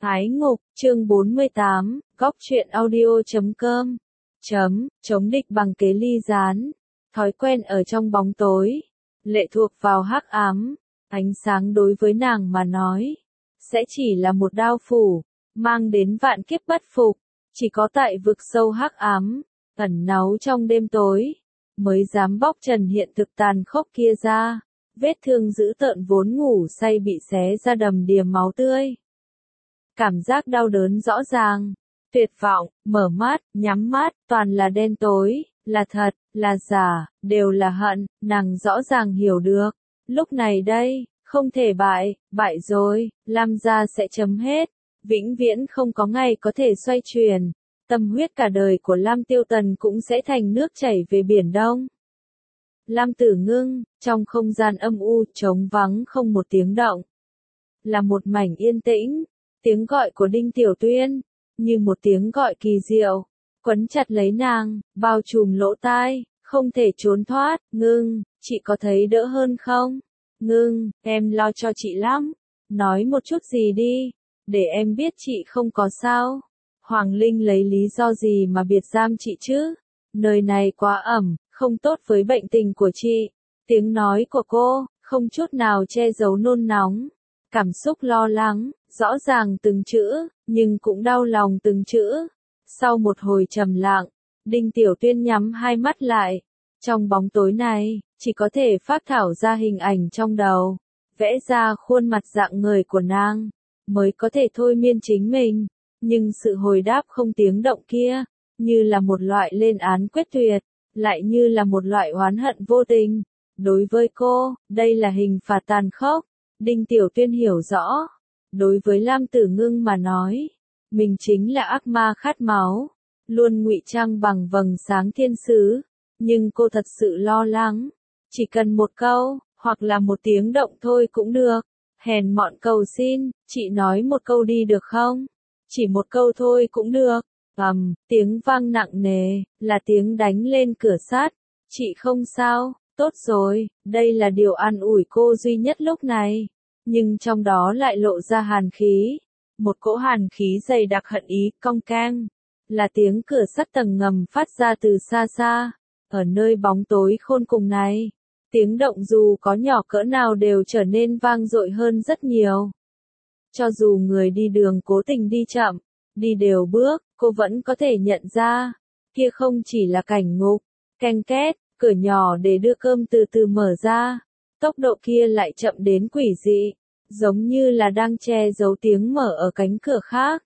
Ái ngục, chương 48, góc truyện audio.com. Chống địch bằng kế ly gián. Thói quen ở trong bóng tối. Lệ thuộc vào hắc ám. Ánh sáng đối với nàng mà nói. Sẽ chỉ là một đao phủ. Mang đến vạn kiếp bất phục. Chỉ có tại vực sâu hắc ám. Ẩn náu trong đêm tối. Mới dám bóc trần hiện thực tàn khốc kia ra. Vết thương dữ tợn vốn ngủ say bị xé ra đầm đìa máu tươi. Cảm giác đau đớn rõ ràng, tuyệt vọng, mở mắt, nhắm mắt, toàn là đen tối, là thật, là giả, đều là hận, nàng rõ ràng hiểu được. Lúc này đây, không thể bại rồi, Lam gia sẽ chấm hết, vĩnh viễn không có ngày có thể xoay chuyển. Tâm huyết cả đời của Lam Tiêu Tần cũng sẽ thành nước chảy về Biển Đông. Lam Tử Ngưng, trong không gian âm u, trống vắng không một tiếng động. Là một mảnh yên tĩnh. Tiếng gọi của Đinh Tiểu Tuyên, như một tiếng gọi kỳ diệu, quấn chặt lấy nàng, bao trùm lỗ tai, không thể trốn thoát. Ngưng, chị có thấy đỡ hơn không? Ngưng, em lo cho chị lắm. Nói một chút gì đi, để em biết chị không có sao. Hoàng Linh lấy lý do gì mà biệt giam chị chứ? Nơi này quá ẩm, không tốt với bệnh tình của chị. Tiếng nói của cô, không chút nào che giấu nôn nóng, cảm xúc lo lắng. Rõ ràng từng chữ, nhưng cũng đau lòng từng chữ. Sau một hồi trầm lặng, Đinh Tiểu Tuyên nhắm hai mắt lại. Trong bóng tối này, chỉ có thể phác thảo ra hình ảnh trong đầu, vẽ ra khuôn mặt dạng người của nàng, mới có thể thôi miên chính mình. Nhưng sự hồi đáp không tiếng động kia, như là một loại lên án quyết tuyệt, lại như là một loại oán hận vô tình. Đối với cô, đây là hình phạt tàn khốc. Đinh Tiểu Tuyên hiểu rõ. Đối với Lam Tử Ngưng mà nói, mình chính là ác ma khát máu, luôn ngụy trang bằng vầng sáng thiên sứ, nhưng cô thật sự lo lắng, chỉ cần một câu, hoặc là một tiếng động thôi cũng được, hèn mọn cầu xin, chị nói một câu đi được không? Chỉ một câu thôi cũng được. Tiếng vang nặng nề, là tiếng đánh lên cửa sắt. Chị không sao, tốt rồi, đây là điều an ủi cô duy nhất lúc này. Nhưng trong đó lại lộ ra hàn khí, một cỗ hàn khí dày đặc hận ý, cong keng, là tiếng cửa sắt tầng ngầm phát ra từ xa xa, ở nơi bóng tối khôn cùng này, tiếng động dù có nhỏ cỡ nào đều trở nên vang dội hơn rất nhiều. Cho dù người đi đường cố tình đi chậm, đi đều bước, cô vẫn có thể nhận ra, kia không chỉ là cảnh ngục, keng két, cửa nhỏ để đưa cơm từ từ mở ra. Tốc độ kia lại chậm đến quỷ dị, giống như là đang che giấu tiếng mở ở cánh cửa khác.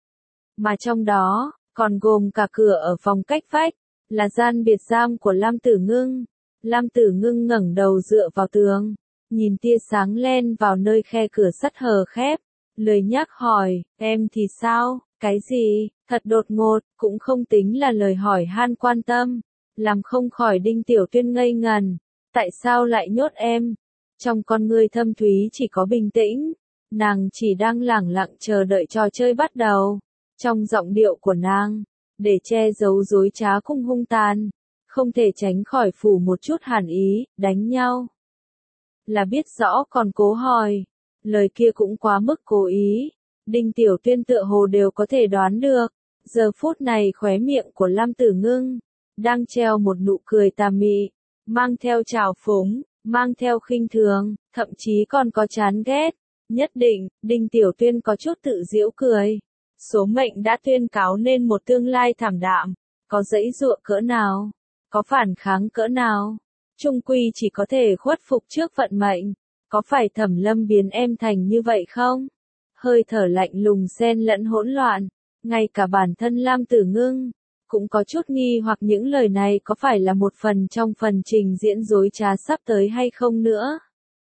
Mà trong đó, còn gồm cả cửa ở phòng cách vách, là gian biệt giam của Lam Tử Ngưng. Lam Tử Ngưng ngẩng đầu dựa vào tường, nhìn tia sáng len vào nơi khe cửa sắt hờ khép, lười nhác hỏi, em thì sao, cái gì, thật đột ngột, cũng không tính là lời hỏi han quan tâm, làm không khỏi Đinh Tiểu Tuyên ngây ngần, tại sao lại nhốt em? Trong con ngươi thâm thúy chỉ có bình tĩnh, nàng chỉ đang lẳng lặng chờ đợi trò chơi bắt đầu. Trong giọng điệu của nàng, để che giấu dối trá cùng hung tàn, không thể tránh khỏi phủ một chút hàn ý, đánh nhau. Là biết rõ còn cố hỏi, lời kia cũng quá mức cố ý, Đinh Tiểu Tuyên tựa hồ đều có thể đoán được. Giờ phút này khóe miệng của Lam Tử Ngưng, đang treo một nụ cười tà mị, mang theo trào phúng. Mang theo khinh thường, thậm chí còn có chán ghét. Nhất định, Đinh Tiểu Tuyên có chút tự giễu cười. Số mệnh đã tuyên cáo nên một tương lai thảm đạm. Có giãy giụa cỡ nào? Có phản kháng cỡ nào? Chung quy chỉ có thể khuất phục trước vận mệnh. Có phải Thẩm Lâm biến em thành như vậy không? Hơi thở lạnh lùng xen lẫn hỗn loạn. Ngay cả bản thân Lam Tử Ngưng cũng có chút nghi hoặc những lời này có phải là một phần trong phần trình diễn dối trá sắp tới hay không nữa.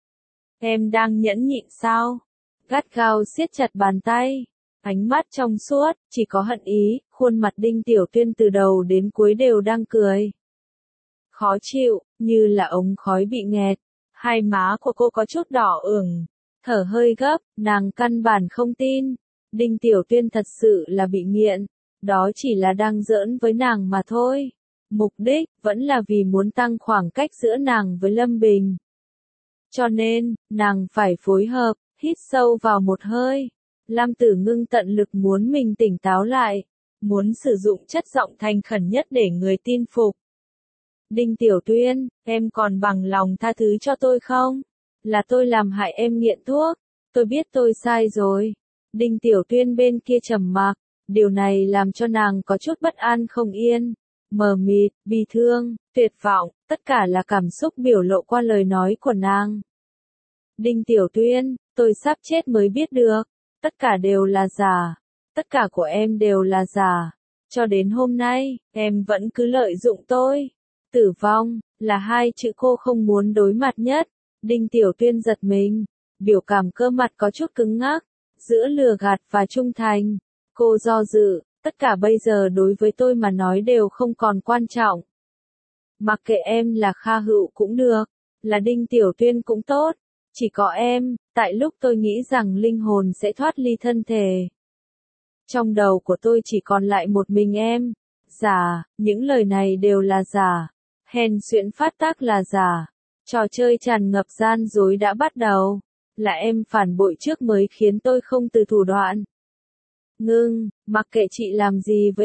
Em đang nhẫn nhịn sao? Gắt gao siết chặt bàn tay, ánh mắt trong suốt, chỉ có hận ý, khuôn mặt Đinh Tiểu Tuyên từ đầu đến cuối đều đang cười. Khó chịu, như là ống khói bị nghẹt, hai má của cô có chút đỏ ửng, thở hơi gấp, nàng căn bản không tin. Đinh Tiểu Tuyên thật sự là bị nghiện. Đó chỉ là đang giỡn với nàng mà thôi. Mục đích, vẫn là vì muốn tăng khoảng cách giữa nàng với Lâm Bình. Cho nên, nàng phải phối hợp, hít sâu vào một hơi. Lam Tử Ngưng tận lực muốn mình tỉnh táo lại, muốn sử dụng chất giọng thành khẩn nhất để người tin phục. Đinh Tiểu Tuyên, em còn bằng lòng tha thứ cho tôi không? Là tôi làm hại em nghiện thuốc, tôi biết tôi sai rồi. Đinh Tiểu Tuyên bên kia trầm mặc, điều này làm cho nàng có chút bất an không yên, mờ mịt, bi thương, tuyệt vọng, tất cả là cảm xúc biểu lộ qua lời nói của nàng. Đinh Tiểu Tuyên, tôi sắp chết mới biết được, tất cả đều là giả, tất cả của em đều là giả, cho đến hôm nay, em vẫn cứ lợi dụng tôi. Tử vong, là hai chữ cô không muốn đối mặt nhất. Đinh Tiểu Tuyên giật mình, biểu cảm cơ mặt có chút cứng ngắc, giữa lừa gạt và trung thành. Cô do dự, tất cả bây giờ đối với tôi mà nói đều không còn quan trọng. Mặc kệ em là Kha Hữu cũng được, là Đinh Tiểu Tuyên cũng tốt, chỉ có em, tại lúc tôi nghĩ rằng linh hồn sẽ thoát ly thân thể. Trong đầu của tôi chỉ còn lại một mình em. Giả, những lời này đều là giả. Hèn xuyễn phát tác là giả. Trò chơi tràn ngập gian dối đã bắt đầu. Là em phản bội trước mới khiến tôi không từ thủ đoạn. Ngưng, mặc kệ chị làm gì với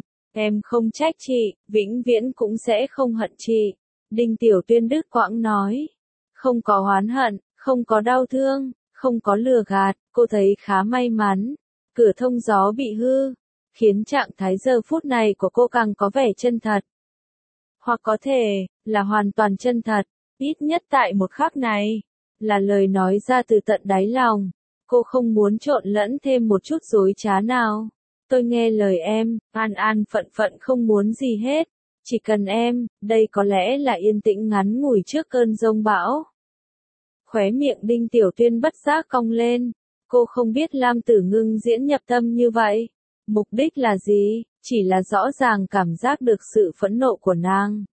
em không trách chị, vĩnh viễn cũng sẽ không hận chị. Đinh Tiểu Tuyên đứt quãng nói. Không có oán hận, không có đau thương, không có lừa gạt, cô thấy khá may mắn. Cửa thông gió bị hư, khiến trạng thái giờ phút này của cô càng có vẻ chân thật. Hoặc có thể, là hoàn toàn chân thật, ít nhất tại một khắc này, là lời nói ra từ tận đáy lòng. Cô không muốn trộn lẫn thêm một chút dối trá nào. Tôi nghe lời em, an an phận phận không muốn gì hết. Chỉ cần em, đây có lẽ là yên tĩnh ngắn ngủi trước cơn giông bão. Khóe miệng Đinh Tiểu Tuyên bất giác cong lên. Cô không biết Lam Tử Ngưng diễn nhập tâm như vậy. Mục đích là gì, chỉ là rõ ràng cảm giác được sự phẫn nộ của nàng.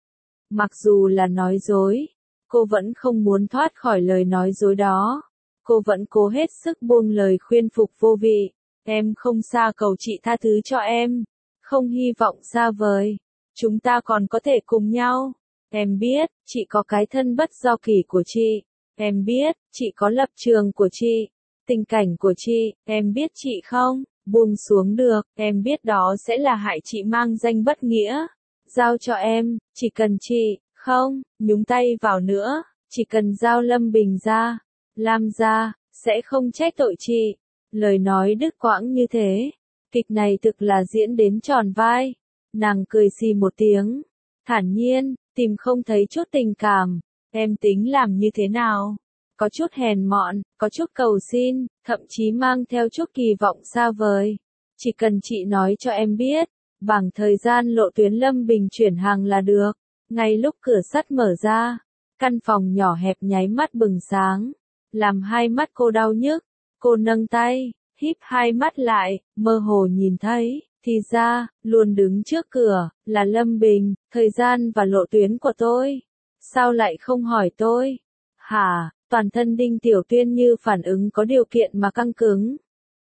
Mặc dù là nói dối, cô vẫn không muốn thoát khỏi lời nói dối đó. Cô vẫn cố hết sức buông lời khuyên phục vô vị. Em không xa cầu chị tha thứ cho em. Không hy vọng xa vời. Chúng ta còn có thể cùng nhau. Em biết, chị có cái thân bất do kỷ của chị. Em biết, chị có lập trường của chị. Tình cảnh của chị, em biết chị không, buông xuống được, em biết đó sẽ là hại chị mang danh bất nghĩa. Giao cho em, chỉ cần chị, không, nhúng tay vào nữa, chỉ cần giao Lâm Bình ra, Lam ra, sẽ không trách tội chị. Lời nói đứt quãng như thế, kịch này thực là diễn đến tròn vai. Nàng cười xì một tiếng, thản nhiên, tìm không thấy chút tình cảm, em tính làm như thế nào? Có chút hèn mọn, có chút cầu xin, thậm chí mang theo chút kỳ vọng xa vời. Chỉ cần chị nói cho em biết, bảng thời gian lộ tuyến Lâm Bình chuyển hàng là được. Ngay lúc cửa sắt mở ra, căn phòng nhỏ hẹp nháy mắt bừng sáng, làm hai mắt cô đau nhức. Cô nâng tay, híp hai mắt lại, mơ hồ nhìn thấy, thì ra, luôn đứng trước cửa, là Lâm Bình, thời gian và lộ tuyến của tôi. Sao lại không hỏi tôi? Hả? Toàn thân Đinh Tiểu Tuyên như phản ứng có điều kiện mà căng cứng.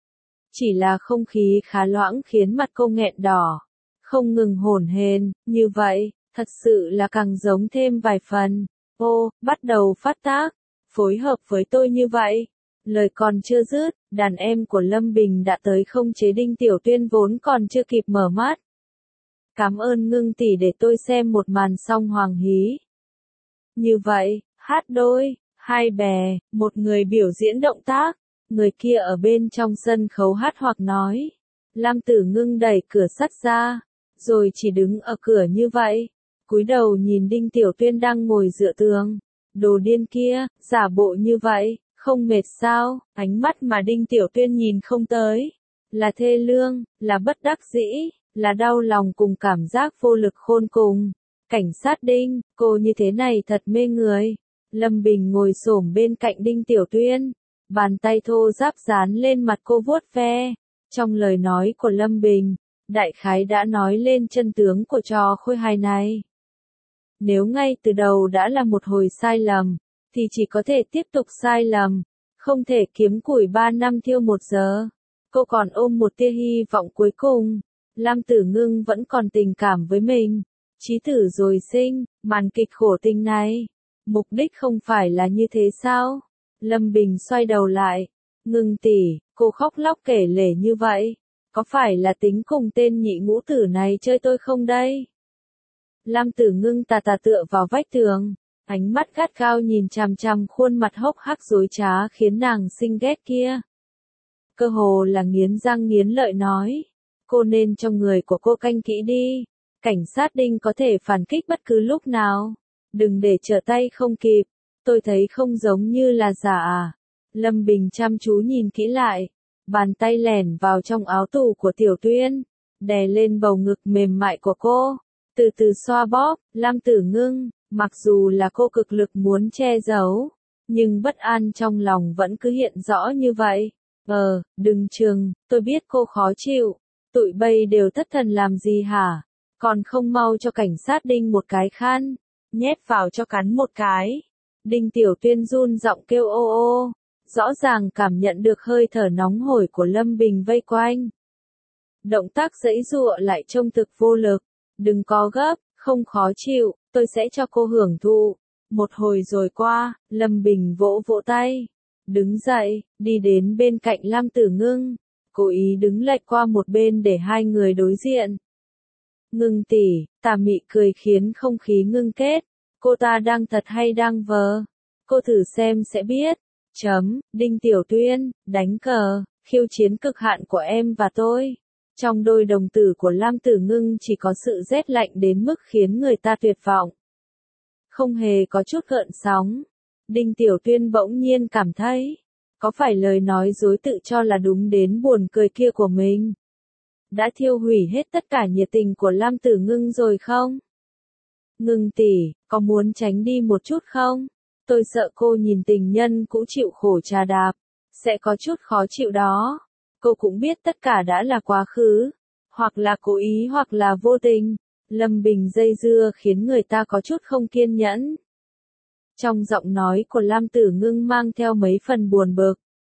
Chỉ là không khí khá loãng khiến mặt cô nghẹn đỏ. Không ngừng hổn hển, như vậy, thật sự là càng giống thêm vài phần. Ô, bắt đầu phát tác, phối hợp với tôi như vậy. Lời còn chưa dứt, đàn em của Lâm Bình đã tới không chế Đinh Tiểu Tuyên vốn còn chưa kịp mở mắt. Cảm ơn Ngưng tỷ để tôi xem một màn song hoàng hí. Như vậy, hát đôi. Hai bè, một người biểu diễn động tác, người kia ở bên trong sân khấu hát hoặc nói. Lam Tử Ngưng đẩy cửa sắt ra, rồi chỉ đứng ở cửa như vậy, cúi đầu nhìn Đinh Tiểu Tuyên đang ngồi dựa tường. Đồ điên kia, giả bộ như vậy, không mệt sao? Ánh mắt mà Đinh Tiểu Tuyên nhìn không tới, là thê lương, là bất đắc dĩ, là đau lòng cùng cảm giác vô lực khôn cùng. Cảnh sát Đinh, cô như thế này thật mê người. Lâm Bình ngồi xổm bên cạnh Đinh Tiểu Tuyên, bàn tay thô ráp dán lên mặt cô vuốt ve. Trong lời nói của Lâm Bình, đại khái đã nói lên chân tướng của trò khôi hài này. Nếu ngay từ đầu đã là một hồi sai lầm, thì chỉ có thể tiếp tục sai lầm, không thể kiếm củi 3 năm thiêu 1 giờ. Cô còn ôm một tia hy vọng cuối cùng, Lam Tử Ngưng vẫn còn tình cảm với mình. Chí tử rồi sinh, màn kịch khổ tình này. Mục đích không phải là như thế sao? Lâm Bình xoay đầu lại. Ngưng tỷ, Cô khóc lóc kể lể như vậy. Có phải là tính cùng tên nhị ngũ tử này chơi tôi không đây? Lam Tử Ngưng tà tà tựa vào vách tường. Ánh mắt gắt gao nhìn chằm chằm khuôn mặt hốc hác dối trá khiến nàng sinh ghét kia. Cơ hồ là nghiến răng nghiến lợi nói. Cô nên trong người của cô canh kỹ đi. Cảnh sát Đinh có thể phản kích bất cứ lúc nào. Đừng để trở tay không kịp. Tôi thấy không giống như là giả à. Lâm Bình chăm chú nhìn kỹ lại. Bàn tay lẻn vào trong áo tù của Tiểu Tuyên. Đè lên bầu ngực mềm mại của cô. Từ từ xoa bóp. Lam Tử Ngưng, mặc dù là cô cực lực muốn che giấu. Nhưng bất an trong lòng vẫn cứ hiện rõ như vậy. Đừng chừng, tôi biết cô khó chịu. Tụi bay đều thất thần làm gì hả? Còn không mau cho cảnh sát Đinh một cái khăn. Nhét vào cho cắn một cái. Đinh Tiểu Tuyên run giọng kêu ô ô. Rõ ràng cảm nhận được hơi thở nóng hổi của Lâm Bình vây quanh. Động tác giãy giụa lại trông thực vô lực. Đừng có gấp, không khó chịu, tôi sẽ cho cô hưởng thụ. Một hồi rồi qua, Lâm Bình vỗ vỗ tay. Đứng dậy, đi đến bên cạnh Lam Tử Ngưng. Cố ý đứng lệch qua một bên để hai người đối diện. Ngưng tỷ, tà mị cười khiến không khí ngưng kết. Cô ta đang thật hay đang vờ? Cô thử xem sẽ biết. Đinh Tiểu Tuyên, đánh cờ, khiêu chiến cực hạn của em và tôi. Trong đôi đồng tử của Lam Tử Ngưng chỉ có sự rét lạnh đến mức khiến người ta tuyệt vọng. Không hề có chút gợn sóng. Đinh Tiểu Tuyên bỗng nhiên cảm thấy, có phải lời nói dối tự cho là đúng đến buồn cười kia của mình đã thiêu hủy hết tất cả nhiệt tình của Lam Tử Ngưng rồi không? Ngưng tỷ, có muốn tránh đi một chút không? Tôi sợ cô nhìn tình nhân cũ chịu khổ trà đạp, sẽ có chút khó chịu đó. Cô cũng biết tất cả đã là quá khứ, hoặc là cố ý hoặc là vô tình. Lâm Bình dây dưa khiến người ta có chút không kiên nhẫn. Trong giọng nói của Lam Tử Ngưng mang theo mấy phần buồn bực.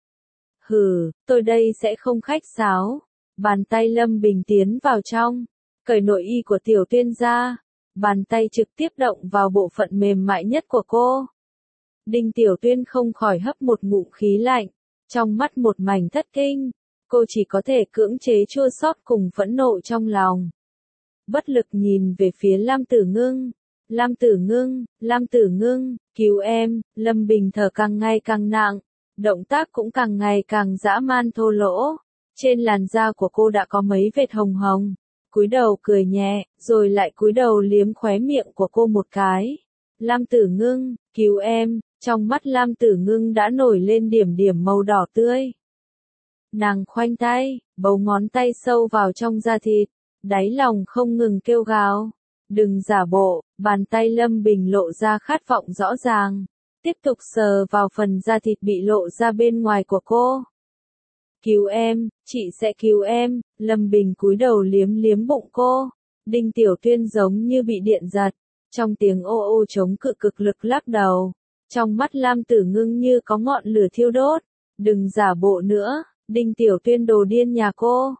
Tôi đây sẽ không khách sáo. Bàn tay Lâm Bình tiến vào trong, cởi nội y của Tiểu Tuyên ra. Bàn tay trực tiếp động vào bộ phận mềm mại nhất của cô. Đinh Tiểu Tuyên không khỏi hấp một ngụm khí lạnh, trong mắt một mảnh thất kinh. Cô chỉ có thể cưỡng chế chua xót cùng phẫn nộ trong lòng. Bất lực nhìn về phía Lam Tử Ngưng. Lam Tử Ngưng, cứu em. Lâm Bình thở càng ngày càng nặng, động tác cũng càng ngày càng dã man thô lỗ. Trên làn da của cô đã có mấy vệt hồng hồng. Cúi đầu cười nhẹ, rồi lại cúi đầu liếm khóe miệng của cô một cái. Lam Tử Ngưng, cứu em. Trong mắt Lam Tử Ngưng đã nổi lên điểm điểm màu đỏ tươi. Nàng khoanh tay, bấu ngón tay sâu vào trong da thịt, đáy lòng không ngừng kêu gào. Đừng giả bộ. Bàn tay Lâm Bình lộ ra khát vọng rõ ràng. Tiếp tục sờ vào phần da thịt bị lộ ra bên ngoài của cô. Cứu em, chị sẽ cứu em. Lâm Bình cúi đầu liếm liếm bụng cô. Đinh Tiểu Tuyên giống như bị điện giật. Trong tiếng ô ô chống cự cực lực lắc đầu. Trong mắt Lam Tử Ngưng như có ngọn lửa thiêu đốt. Đừng giả bộ nữa. Đinh Tiểu Tuyên đồ điên nhà cô.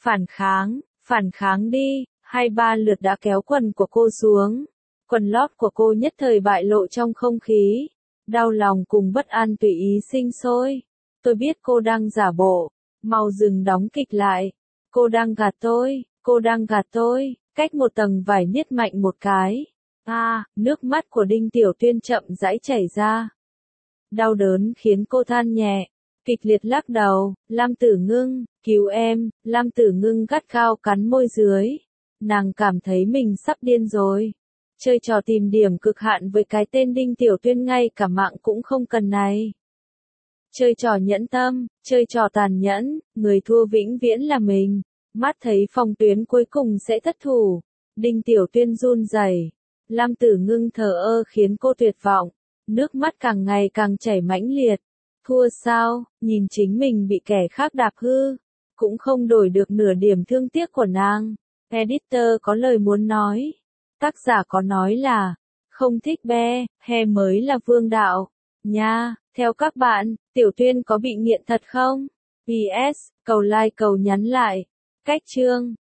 Phản kháng đi. 2-3 lượt đã kéo quần của cô xuống. Quần lót của cô nhất thời bại lộ trong không khí. Đau lòng cùng bất an tùy ý sinh sôi. Tôi biết cô đang giả bộ. Mau dừng đóng kịch lại. Cô đang gạt tôi. Cách một tầng vải niết mạnh một cái. Nước mắt của Đinh Tiểu Tuyên chậm rãi chảy ra. Đau đớn khiến cô than nhẹ. Kịch liệt lắc đầu. Lam Tử Ngưng, cứu em. Lam Tử Ngưng gắt gao cắn môi dưới. Nàng cảm thấy mình sắp điên rồi. Chơi trò tìm điểm cực hạn với cái tên Đinh Tiểu Tuyên ngay cả mạng cũng không cần này. Chơi trò nhẫn tâm, chơi trò tàn nhẫn, người thua vĩnh viễn là mình. Mắt thấy Phong Tuyến cuối cùng sẽ thất thủ. Đinh Tiểu Tuyên run rẩy. Lam Tử Ngưng thờ ơ khiến cô tuyệt vọng. Nước mắt càng ngày càng chảy mãnh liệt. Thua sao, nhìn chính mình bị kẻ khác đạp hư. Cũng không đổi được nửa điểm thương tiếc của nàng. Editor có lời muốn nói. Tác giả có nói là, không thích be, he mới là vương đạo. Nha, theo các bạn, Tiểu Tuyên có bị nghiện thật không? PS, cầu like cầu nhắn lại. Cách chương.